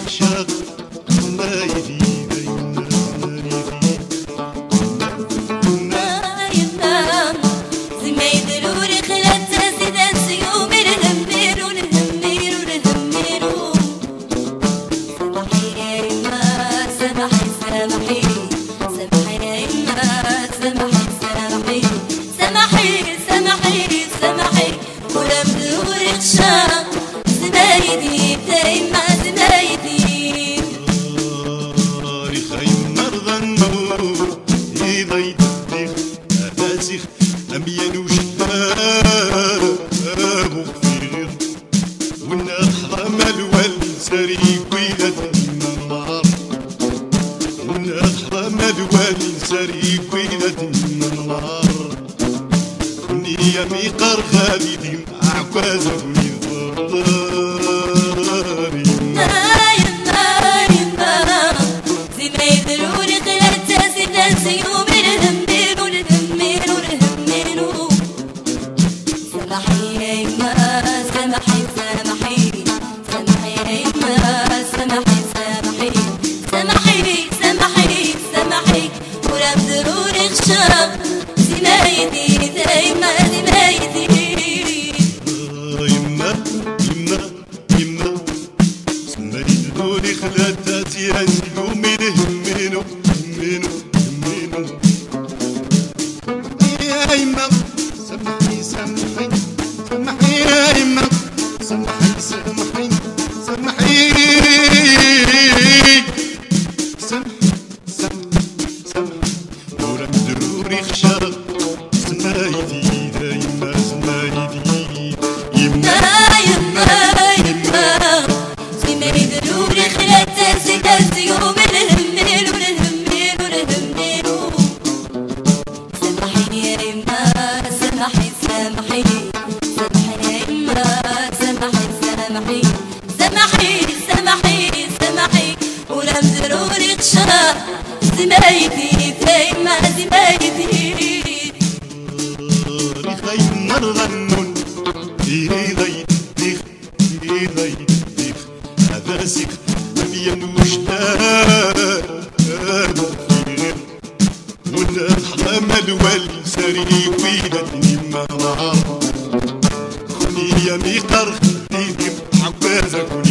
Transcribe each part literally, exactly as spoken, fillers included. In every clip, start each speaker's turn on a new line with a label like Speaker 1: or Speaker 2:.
Speaker 1: خشاق ما يدي يمي قرخالي دين عكازة ونظاري
Speaker 2: نايم نايم نايم زي ما يدروني خلال تاسي تاسي وبنهمين ونهمين ونهمين سمحي يا إما سمحي سمحي سمحي يا إما سمحي سمحي سمحي سمحي سمحي ولا بدروني خشاب زي ما يدي زي ما زي ما يدي
Speaker 1: يما يما يما سما يدروني خلال تاسي تاسي وبنهمين ونهمين ونهمين يا إما سمحي سمحي سمحي يا إما سمحي سمحي سمحي سمحي سمحي سمحي ورا مدروري خشاق سمايدي دايما سمايدي يما
Speaker 2: يما يما زي ما يدروني خلال تاسي تاسي وبنهمين ونهمين ونهمين سمحي يا إما سمحي سمحي سمحي يا إما سمحي سمحي سمحي سمحي سمحي ولا مدروني خشاق زمايدي فايما زمايدي
Speaker 1: ريخي مرغنون إيدي ديخ إيدي ديخ هذا سيخ مبين وشتاق ونحلم الوالي سري ويدتني مغار خوني يمي قرخ ديدي عبازة كوني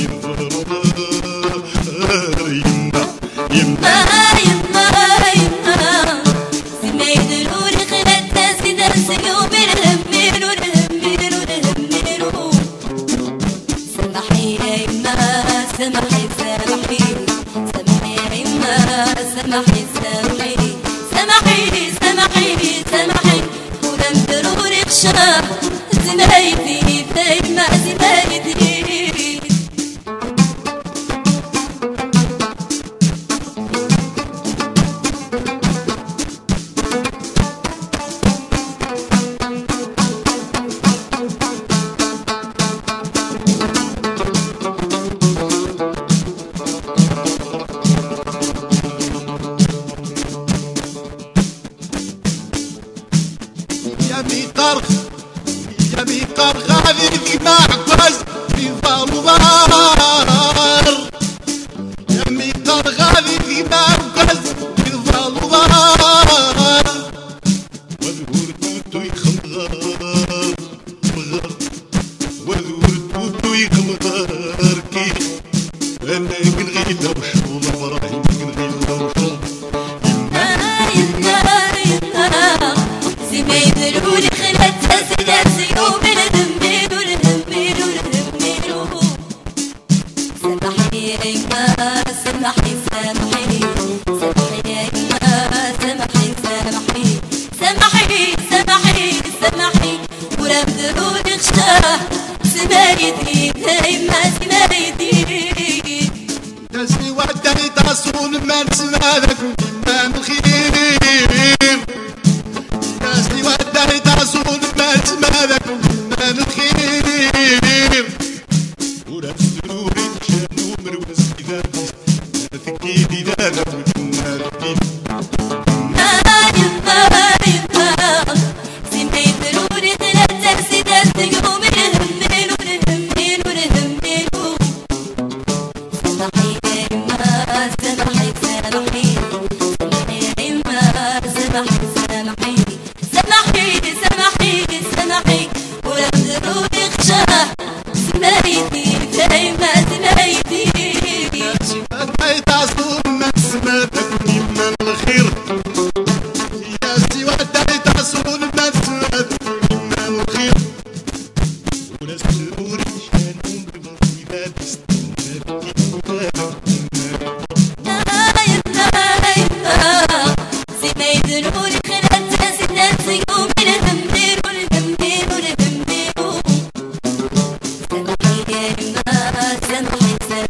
Speaker 1: نظر يما يما
Speaker 2: يما يما زي ما يدروني خلال تاسي تاسي وبنهمين ونهمين ونهمين سمحي يا إما سمحي سمحي سمحي يا إما سمحي سمحي سمحي سمحي سمحي ولا مدروني خشاق زمايدي فايما زمايدي
Speaker 1: يمي قرخ يمي قرخ هذه مع عكاز في ظلوار يمي قرخ هذه مع عكاز في ظلوار وذور توتو يخمغار مغار وذور توتو يخمغار كيف انا كنغيل وشغل ابراهيم كنغيل وشغل
Speaker 2: زي ما يدروني خلال تاسي تاسي وبنهمين ونهمين ونهمين سمحي يا إما سمحي سمحي سمحي يا إما سمحي سمحي سمحي سمحي سمحي ولا بدروني خشاق زمايدي دايما زمايدي
Speaker 1: تسني وداني تصون ما نسمع لكم كمان الخير تسني وداني تصون ما نسمع لكم كمان الخير ولا تدروري تشانو مروز إذا تكيدي لا نبوتنا الكيف
Speaker 2: نايم نايم زي ما يدروني خلال تاسي تاسي وبنهمين ونهمين ونهمين سمحي يا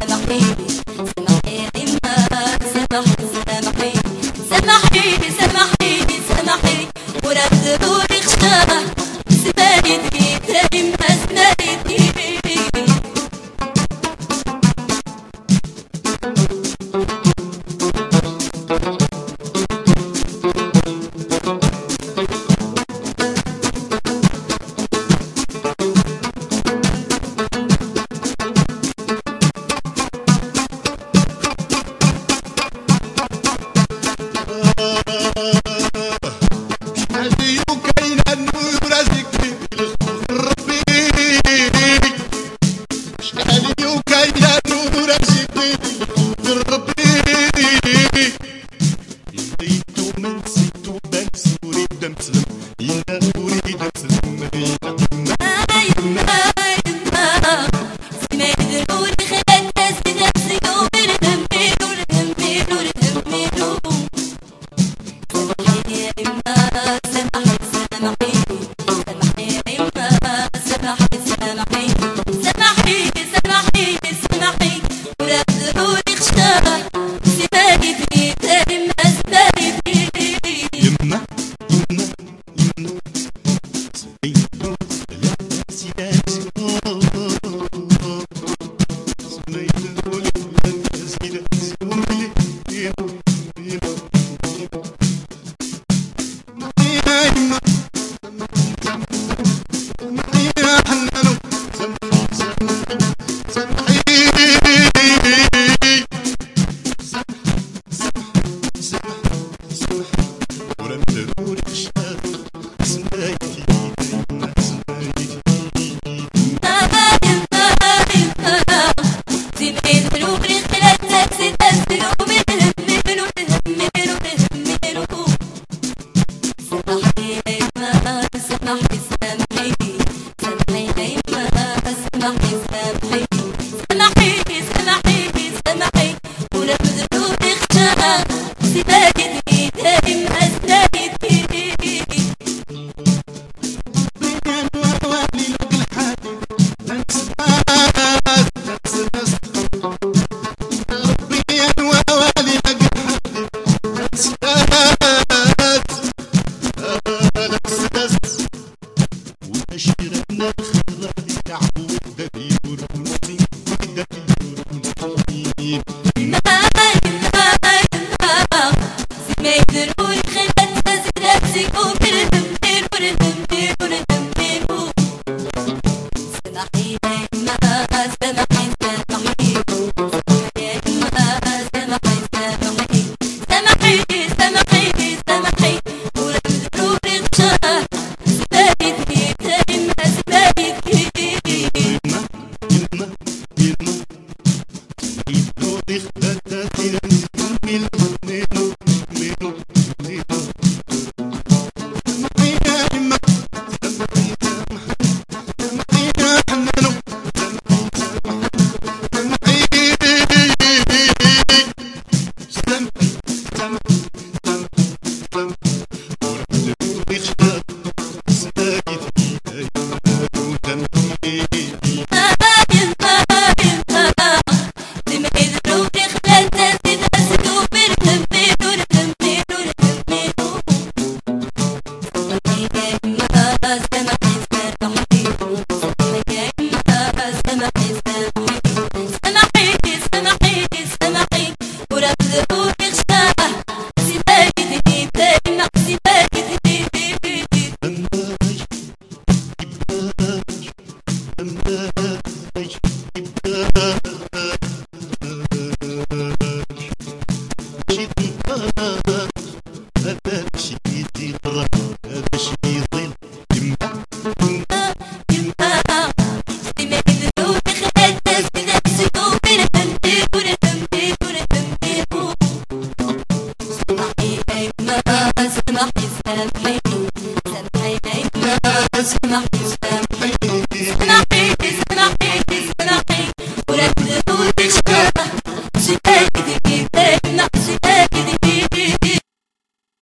Speaker 1: Thank you.